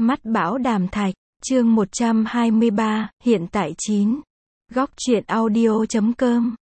Mắt bão đàm thạch, chương 123, hiện tại 9. Góc truyện audio.com.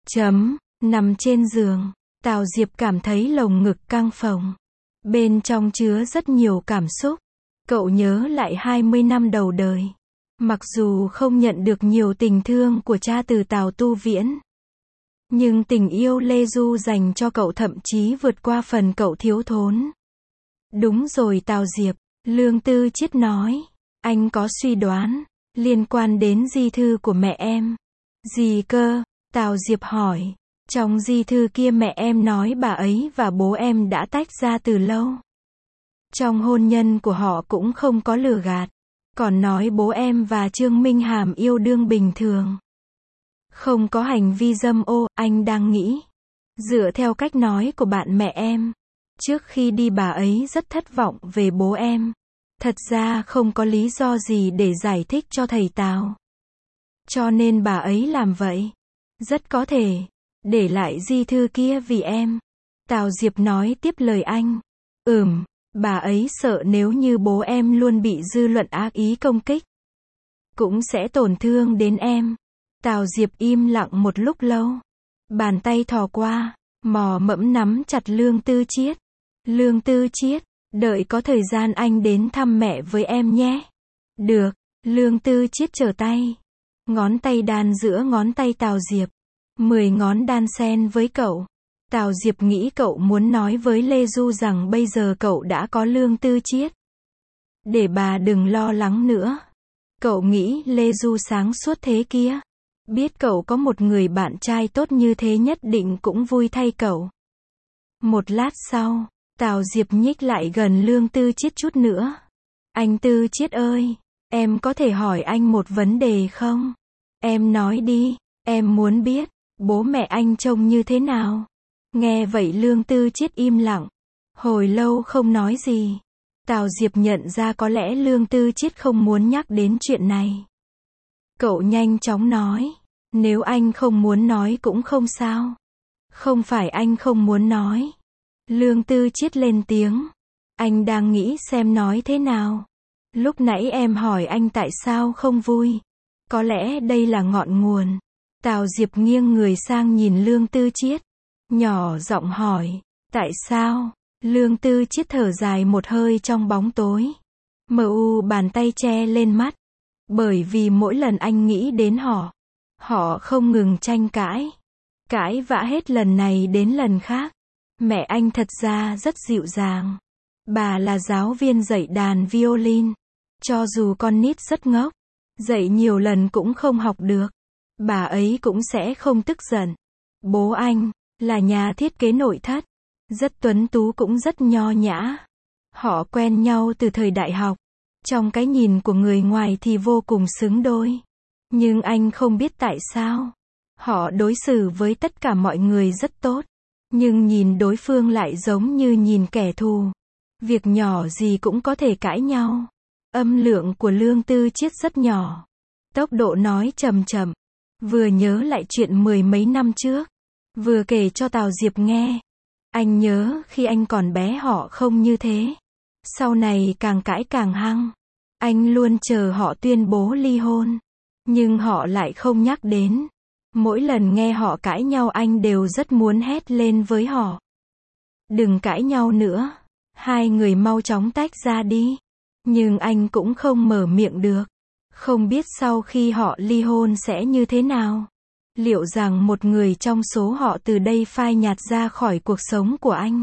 Nằm trên giường, Tào Diệp cảm thấy lồng ngực căng phồng. Bên trong chứa rất nhiều cảm xúc. Cậu nhớ lại 20 năm đầu đời. Mặc dù không nhận được nhiều tình thương của cha từ Tào Tu Viễn, nhưng tình yêu Lê Du dành cho cậu thậm chí vượt qua phần cậu thiếu thốn. Đúng rồi Tào Diệp, Lương Tư Chiết nói. Anh có suy đoán, liên quan đến di thư của mẹ em. Gì cơ? Tào Diệp hỏi. Trong di thư kia mẹ em nói bà ấy và bố em đã tách ra từ lâu. Trong hôn nhân của họ cũng không có lừa gạt. Còn nói bố em và Trương Minh Hàm yêu đương bình thường. Không có hành vi dâm ô, anh đang nghĩ. Dựa theo cách nói của bạn mẹ em, trước khi đi bà ấy rất thất vọng về bố em. Thật ra không có lý do gì để giải thích cho thầy Tào. Cho nên bà ấy làm vậy. Rất có thể để lại di thư kia vì em. Tào Diệp nói tiếp lời anh. Bà ấy sợ nếu như bố em luôn bị dư luận ác ý công kích, cũng sẽ tổn thương đến em. Tào Diệp im lặng một lúc lâu. Bàn tay thò qua, mò mẫm nắm chặt Lương Tư Chiết. Lương Tư Chiết, đợi có thời gian anh đến thăm mẹ với em nhé. Được, Lương Tư Chiết trở tay. Ngón tay đan giữa ngón tay Tào Diệp. 10 ngón đan xen với cậu. Tào Diệp nghĩ cậu muốn nói với Lê Du rằng bây giờ cậu đã có Lương Tư Chiết. Để bà đừng lo lắng nữa. Cậu nghĩ Lê Du sáng suốt thế kia. Biết cậu có một người bạn trai tốt như thế nhất định cũng vui thay cậu. Một lát sau, Tào Diệp nhích lại gần Lương Tư Chiết chút nữa. Anh Tư Chiết ơi, em có thể hỏi anh một vấn đề không? Em nói đi, em muốn biết, bố mẹ anh trông như thế nào? Nghe vậy Lương Tư Chiết im lặng. Hồi lâu không nói gì. Tào Diệp nhận ra có lẽ Lương Tư Chiết không muốn nhắc đến chuyện này. Cậu nhanh chóng nói. Nếu anh không muốn nói cũng không sao. Không phải anh không muốn nói. Lương Tư Chiết lên tiếng. Anh đang nghĩ xem nói thế nào. Lúc nãy em hỏi anh tại sao không vui. Có lẽ đây là ngọn nguồn. Tào Diệp nghiêng người sang nhìn Lương Tư Chiết. Nhỏ giọng hỏi. Tại sao? Lương Tư Chiết thở dài một hơi trong bóng tối. Bàn tay che lên mắt. Bởi vì mỗi lần anh nghĩ đến họ không ngừng tranh cãi. Cãi vã hết lần này đến lần khác. Mẹ anh thật ra rất dịu dàng. Bà là giáo viên dạy đàn violin. Cho dù con nít rất ngốc, dạy nhiều lần cũng không học được, bà ấy cũng sẽ không tức giận. Bố anh là nhà thiết kế nội thất, rất tuấn tú cũng rất nho nhã. Họ quen nhau từ thời đại học. Trong cái nhìn của người ngoài thì vô cùng xứng đôi. Nhưng anh không biết tại sao. Họ đối xử với tất cả mọi người rất tốt. Nhưng nhìn đối phương lại giống như nhìn kẻ thù. Việc nhỏ gì cũng có thể cãi nhau. Âm lượng của Lương Tư Chiết rất nhỏ. Tốc độ nói chậm chậm. Vừa nhớ lại chuyện 10 mấy năm trước. Vừa kể cho Tào Diệp nghe. Anh nhớ khi anh còn bé họ không như thế. Sau này càng cãi càng hăng. Anh luôn chờ họ tuyên bố ly hôn. Nhưng họ lại không nhắc đến. Mỗi lần nghe họ cãi nhau anh đều rất muốn hét lên với họ. Đừng cãi nhau nữa. Hai người mau chóng tách ra đi. Nhưng anh cũng không mở miệng được. Không biết sau khi họ ly hôn sẽ như thế nào. Liệu rằng một người trong số họ từ đây phai nhạt ra khỏi cuộc sống của anh.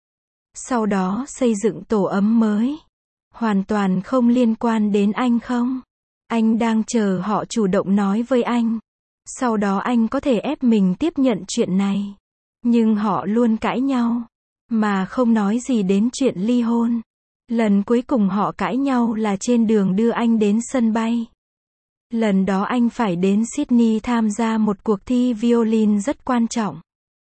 Sau đó xây dựng tổ ấm mới. Hoàn toàn không liên quan đến anh không? Anh đang chờ họ chủ động nói với anh. Sau đó anh có thể ép mình tiếp nhận chuyện này. Nhưng họ luôn cãi nhau. Mà không nói gì đến chuyện ly hôn. Lần cuối cùng họ cãi nhau là trên đường đưa anh đến sân bay. Lần đó anh phải đến Sydney tham gia một cuộc thi violin rất quan trọng.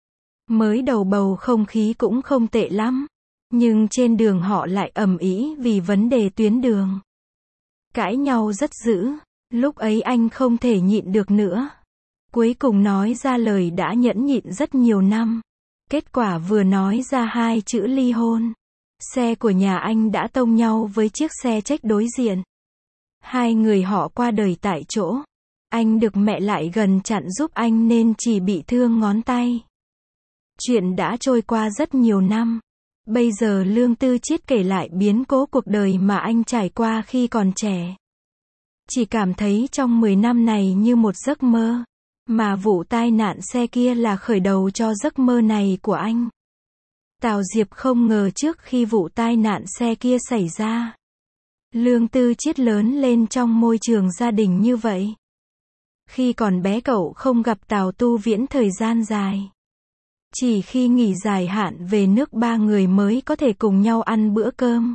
Mới đầu bầu không khí cũng không tệ lắm. Nhưng trên đường họ lại ầm ĩ vì vấn đề tuyến đường. Cãi nhau rất dữ. Lúc ấy anh không thể nhịn được nữa. Cuối cùng nói ra lời đã nhẫn nhịn rất nhiều năm. Kết quả vừa nói ra 2 chữ ly hôn. Xe của nhà anh đã tông nhau với chiếc xe trách đối diện. Hai người họ qua đời tại chỗ. Anh được mẹ lại gần chặn giúp anh nên chỉ bị thương ngón tay. Chuyện đã trôi qua rất nhiều năm. Bây giờ Lương Tư Chiết kể lại biến cố cuộc đời mà anh trải qua khi còn trẻ. Chỉ cảm thấy trong 10 năm này như một giấc mơ. Mà vụ tai nạn xe kia là khởi đầu cho giấc mơ này của anh. Tào Diệp không ngờ trước khi vụ tai nạn xe kia xảy ra, Lương Tư Chiết lớn lên trong môi trường gia đình như vậy. Khi còn bé cậu không gặp Tào Tu Viễn thời gian dài. Chỉ khi nghỉ dài hạn về nước ba người mới có thể cùng nhau ăn bữa cơm.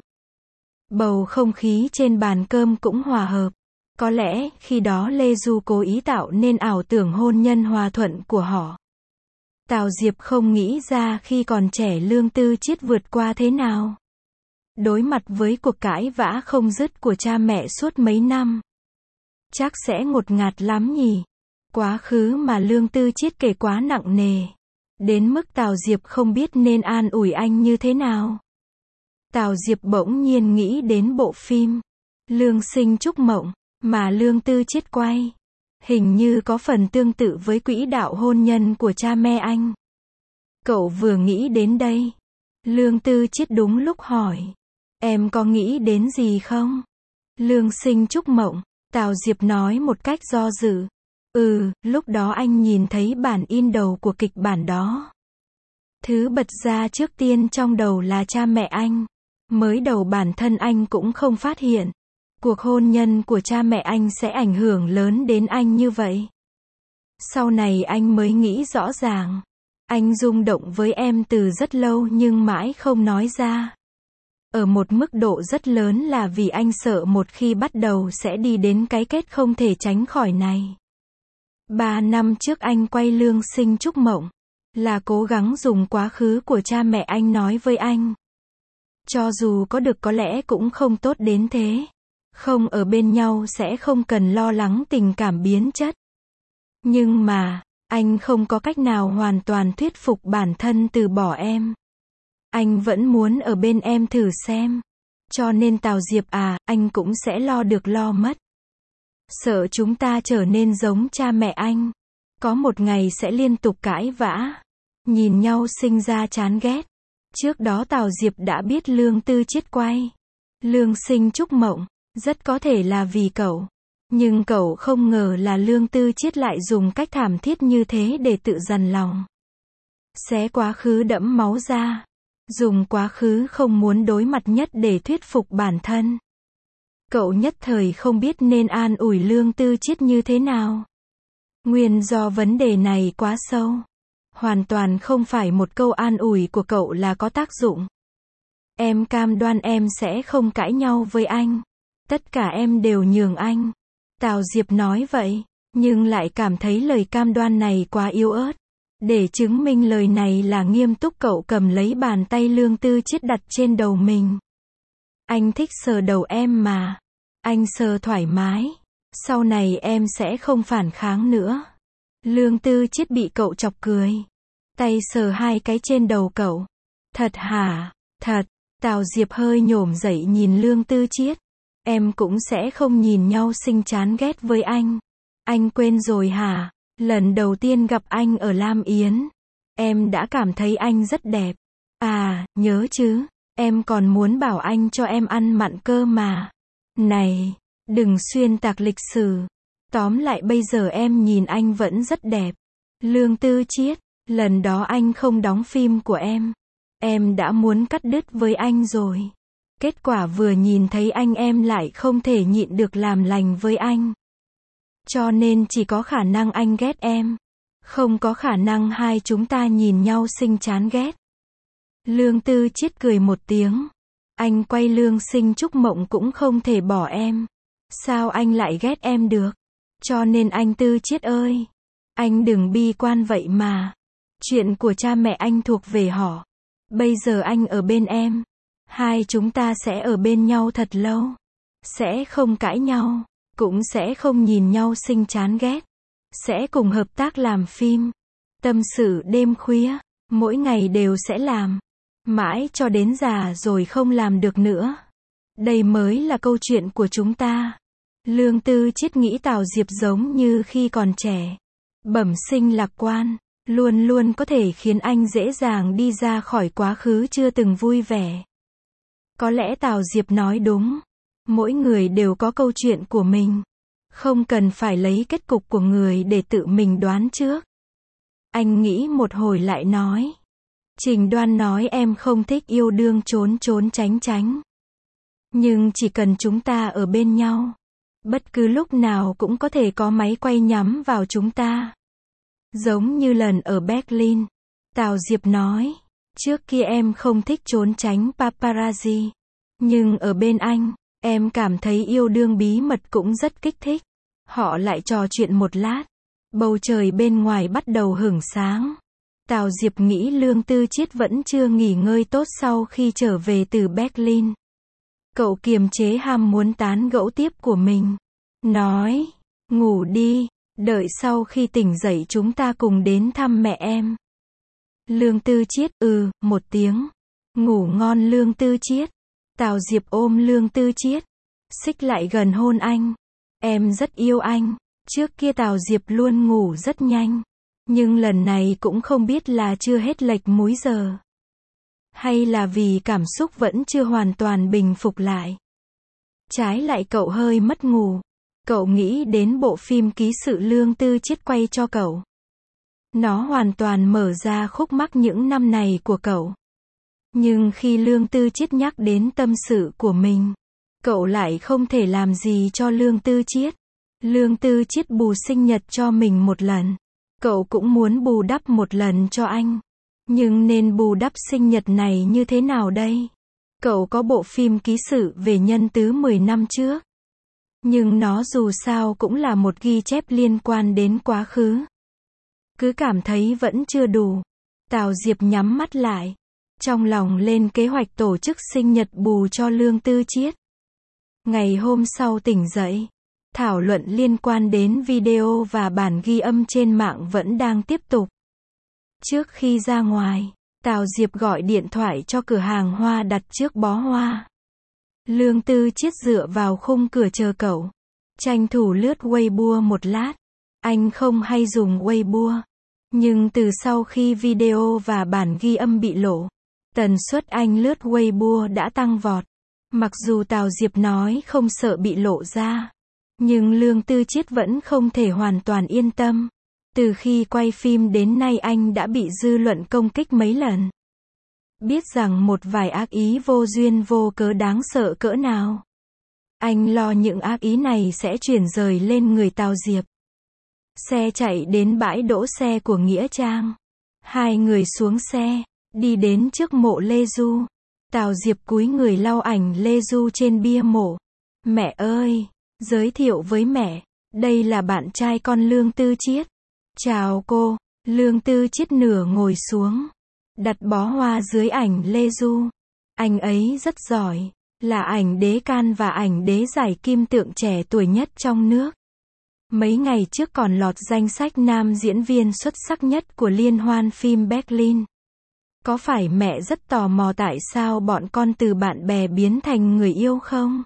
Bầu không khí trên bàn cơm cũng hòa hợp. Có lẽ khi đó Lê Du cố ý tạo nên ảo tưởng hôn nhân hòa thuận của họ. Tào Diệp không nghĩ ra khi còn trẻ Lương Tư Chiết vượt qua thế nào. Đối mặt với cuộc cãi vã không dứt của cha mẹ suốt mấy năm. Chắc sẽ ngột ngạt lắm nhỉ. Quá khứ mà Lương Tư Chiết kể quá nặng nề. Đến mức Tào Diệp không biết nên an ủi anh như thế nào. Tào Diệp bỗng nhiên nghĩ đến bộ phim Lương Sinh Trúc Mộng mà Lương Tư Chiết quay. Hình như có phần tương tự với quỹ đạo hôn nhân của cha mẹ anh. Cậu vừa nghĩ đến đây. Lương Tư Chiết đúng lúc hỏi. Em có nghĩ đến gì không? Lương Sinh Trúc Mộng. Tào Diệp nói một cách do dự. Lúc đó anh nhìn thấy bản in đầu của kịch bản đó. Thứ bật ra trước tiên trong đầu là cha mẹ anh. Mới đầu bản thân anh cũng không phát hiện. Cuộc hôn nhân của cha mẹ anh sẽ ảnh hưởng lớn đến anh như vậy. Sau này anh mới nghĩ rõ ràng. Anh rung động với em từ rất lâu nhưng mãi không nói ra. Ở một mức độ rất lớn là vì anh sợ một khi bắt đầu sẽ đi đến cái kết không thể tránh khỏi này. 3 năm trước anh quay Lương Sinh Trúc Mộng. Là cố gắng dùng quá khứ của cha mẹ anh nói với anh. Cho dù có được có lẽ cũng không tốt đến thế. Không ở bên nhau sẽ không cần lo lắng tình cảm biến chất. Nhưng mà, anh không có cách nào hoàn toàn thuyết phục bản thân từ bỏ em. Anh vẫn muốn ở bên em thử xem. Cho nên Tào Diệp anh cũng sẽ lo được lo mất. Sợ chúng ta trở nên giống cha mẹ anh. Có một ngày sẽ liên tục cãi vã. Nhìn nhau sinh ra chán ghét. Trước đó Tào Diệp đã biết Lương Tư Chiết quay Lương Sinh Trúc Mộng. Rất có thể là vì cậu. Nhưng cậu không ngờ là Lương Tư Chiết lại dùng cách thảm thiết như thế để tự dằn lòng. Xé quá khứ đẫm máu ra. Dùng quá khứ không muốn đối mặt nhất để thuyết phục bản thân. Cậu nhất thời không biết nên an ủi Lương Tư Chiết như thế nào. Nguyên do vấn đề này quá sâu. Hoàn toàn không phải một câu an ủi của cậu là có tác dụng. Em cam đoan em sẽ không cãi nhau với anh. Tất cả em đều nhường anh. Tào Diệp nói vậy, nhưng lại cảm thấy lời cam đoan này quá yếu ớt. Để chứng minh lời này là nghiêm túc cậu cầm lấy bàn tay Lương Tư Chiết đặt trên đầu mình. Anh thích sờ đầu em mà. Anh sờ thoải mái. Sau này em sẽ không phản kháng nữa. Lương Tư Chiết bị cậu chọc cười. Tay sờ hai cái trên đầu cậu. Thật hả? Thật. Tào Diệp hơi nhổm dậy nhìn Lương Tư Chiết. Em cũng sẽ không nhìn nhau sinh chán ghét với anh. Anh quên rồi hả? Lần đầu tiên gặp anh ở Lam Yến. Em đã cảm thấy anh rất đẹp. Nhớ chứ. Em còn muốn bảo anh cho em ăn mặn cơ mà. Này, đừng xuyên tạc lịch sử. Tóm lại bây giờ em nhìn anh vẫn rất đẹp. Lương Tư Chiết, lần đó anh không đóng phim của em. Em đã muốn cắt đứt với anh rồi. Kết quả vừa nhìn thấy anh em lại không thể nhịn được làm lành với anh. Cho nên chỉ có khả năng anh ghét em. Không có khả năng hai chúng ta nhìn nhau sinh chán ghét. Lương Tư Chiết cười một tiếng. Anh quay Lương Sinh Trúc Mộng cũng không thể bỏ em. Sao anh lại ghét em được? Cho nên anh Tư Chiết ơi. Anh đừng bi quan vậy mà. Chuyện của cha mẹ anh thuộc về họ. Bây giờ anh ở bên em. Hai chúng ta sẽ ở bên nhau thật lâu. Sẽ không cãi nhau. Cũng sẽ không nhìn nhau sinh chán ghét. Sẽ cùng hợp tác làm phim. Tâm sự đêm khuya. Mỗi ngày đều sẽ làm. Mãi cho đến già rồi không làm được nữa. Đây mới là câu chuyện của chúng ta. Lương Tư Chiết nghĩ Tào Diệp giống như khi còn trẻ. Bẩm sinh lạc quan, luôn luôn có thể khiến anh dễ dàng đi ra khỏi quá khứ chưa từng vui vẻ. Có lẽ Tào Diệp nói đúng. Mỗi người đều có câu chuyện của mình. Không cần phải lấy kết cục của người để tự mình đoán trước. Anh nghĩ một hồi lại nói. Trình Đoan nói em không thích yêu đương trốn trốn tránh tránh. Nhưng chỉ cần chúng ta ở bên nhau, bất cứ lúc nào cũng có thể có máy quay nhắm vào chúng ta. Giống như lần ở Berlin. Tào Diệp nói. Trước kia em không thích trốn tránh paparazzi. Nhưng ở bên anh, em cảm thấy yêu đương bí mật cũng rất kích thích. Họ lại trò chuyện một lát. Bầu trời bên ngoài bắt đầu hửng sáng. Tào Diệp nghĩ Lương Tư Chiết vẫn chưa nghỉ ngơi tốt sau khi trở về từ Berlin. Cậu kiềm chế ham muốn tán gẫu tiếp của mình. Nói, ngủ đi, đợi sau khi tỉnh dậy chúng ta cùng đến thăm mẹ em. Lương Tư Chiết, một tiếng. Ngủ ngon Lương Tư Chiết. Tào Diệp ôm Lương Tư Chiết. Xích lại gần hôn anh. Em rất yêu anh. Trước kia Tào Diệp luôn ngủ rất nhanh. Nhưng lần này cũng không biết là chưa hết lệch múi giờ. Hay là vì cảm xúc vẫn chưa hoàn toàn bình phục lại. Trái lại cậu hơi mất ngủ. Cậu nghĩ đến bộ phim ký sự Lương Tư Chiết quay cho cậu. Nó hoàn toàn mở ra khúc mắc những năm này của cậu. Nhưng khi Lương Tư Chiết nhắc đến tâm sự của mình, cậu lại không thể làm gì cho Lương Tư Chiết. Lương Tư Chiết bù sinh nhật cho mình một lần. Cậu cũng muốn bù đắp một lần cho anh. Nhưng nên bù đắp sinh nhật này như thế nào đây? Cậu có bộ phim ký sự về nhân tứ 10 năm trước. Nhưng nó dù sao cũng là một ghi chép liên quan đến quá khứ. Cứ cảm thấy vẫn chưa đủ. Tào Diệp nhắm mắt lại. Trong lòng lên kế hoạch tổ chức sinh nhật bù cho Lương Tư Chiết. Ngày hôm sau tỉnh dậy. Thảo luận liên quan đến video và bản ghi âm trên mạng vẫn đang tiếp tục. Trước khi ra ngoài, Tào Diệp gọi điện thoại cho cửa hàng hoa đặt trước bó hoa. Lương Tư Chiết dựa vào khung cửa chờ cậu. Tranh thủ lướt Weibo một lát. Anh không hay dùng Weibo. Nhưng từ sau khi video và bản ghi âm bị lộ, tần suất anh lướt Weibo đã tăng vọt. Mặc dù Tào Diệp nói không sợ bị lộ ra. Nhưng Lương Tư Chiết vẫn không thể hoàn toàn yên tâm. Từ khi quay phim đến nay anh đã bị dư luận công kích mấy lần. Biết rằng một vài ác ý vô duyên vô cớ đáng sợ cỡ nào. Anh lo những ác ý này sẽ chuyển rời lên người Tào Diệp. Xe chạy đến bãi đỗ xe của Nghĩa Trang. Hai người xuống xe, đi đến trước mộ Lê Du. Tào Diệp cúi người lau ảnh Lê Du trên bia mộ. Mẹ ơi! Giới thiệu với mẹ, đây là bạn trai con Lương Tư Chiết. Chào cô. Lương Tư Chiết nửa ngồi xuống, đặt bó hoa dưới ảnh Lê Du. Anh ấy rất giỏi, là ảnh đế can và ảnh đế giải kim tượng trẻ tuổi nhất trong nước. Mấy ngày trước còn lọt danh sách nam diễn viên xuất sắc nhất của liên hoan phim Berlin. Có phải mẹ rất tò mò tại sao bọn con từ bạn bè biến thành người yêu không?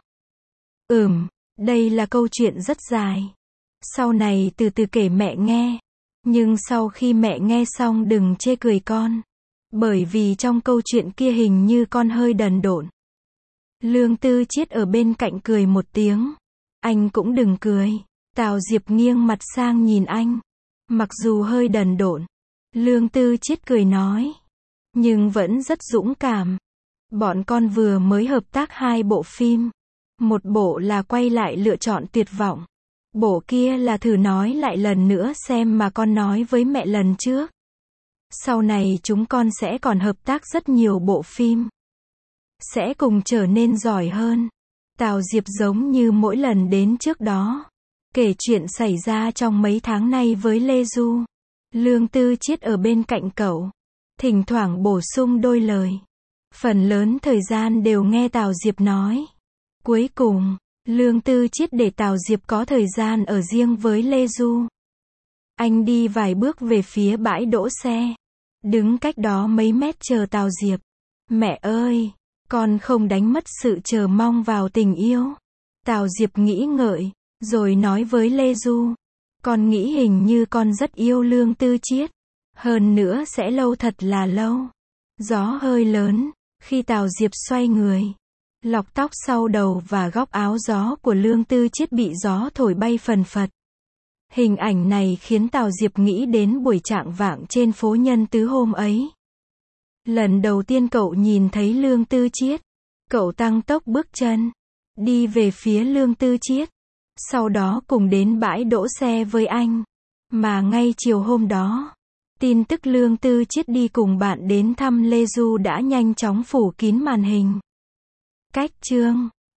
Đây là câu chuyện rất dài. Sau này từ từ kể mẹ nghe. Nhưng sau khi mẹ nghe xong đừng chê cười con. Bởi vì trong câu chuyện kia hình như con hơi đần độn. Lương Tư Chiết ở bên cạnh cười một tiếng. Anh cũng đừng cười. Tào Diệp nghiêng mặt sang nhìn anh. Mặc dù hơi đần độn. Lương Tư Chiết cười nói. Nhưng vẫn rất dũng cảm. Bọn con vừa mới hợp tác 2 bộ phim. Một bộ là quay lại lựa chọn tuyệt vọng. Bộ kia là thử nói lại lần nữa xem mà con nói với mẹ lần trước. Sau này chúng con sẽ còn hợp tác rất nhiều bộ phim. Sẽ cùng trở nên giỏi hơn. Tào Diệp giống như mỗi lần đến trước đó. Kể chuyện xảy ra trong mấy tháng nay với Lê Du. Lương Tư Chiết ở bên cạnh cậu. Thỉnh thoảng bổ sung đôi lời. Phần lớn thời gian đều nghe Tào Diệp nói. Cuối cùng, Lương Tư Chiết để Tào Diệp có thời gian ở riêng với Lê Du. Anh đi vài bước về phía bãi đỗ xe. Đứng cách đó mấy mét chờ Tào Diệp. Mẹ ơi, con không đánh mất sự chờ mong vào tình yêu. Tào Diệp nghĩ ngợi, rồi nói với Lê Du. Con nghĩ hình như con rất yêu Lương Tư Chiết. Hơn nữa sẽ lâu thật là lâu. Gió hơi lớn, khi Tào Diệp xoay người. Lọc tóc sau đầu và góc áo gió của Lương Tư Chiết bị gió thổi bay phần phật. Hình ảnh này khiến Tào Diệp nghĩ đến buổi chạng vạng trên phố Nhân Tứ hôm ấy. Lần đầu tiên cậu nhìn thấy Lương Tư Chiết, cậu tăng tốc bước chân, đi về phía Lương Tư Chiết. Sau đó cùng đến bãi đỗ xe với anh. Mà ngay chiều hôm đó, tin tức Lương Tư Chiết đi cùng bạn đến thăm Lê Du đã nhanh chóng phủ kín màn hình. Cách chương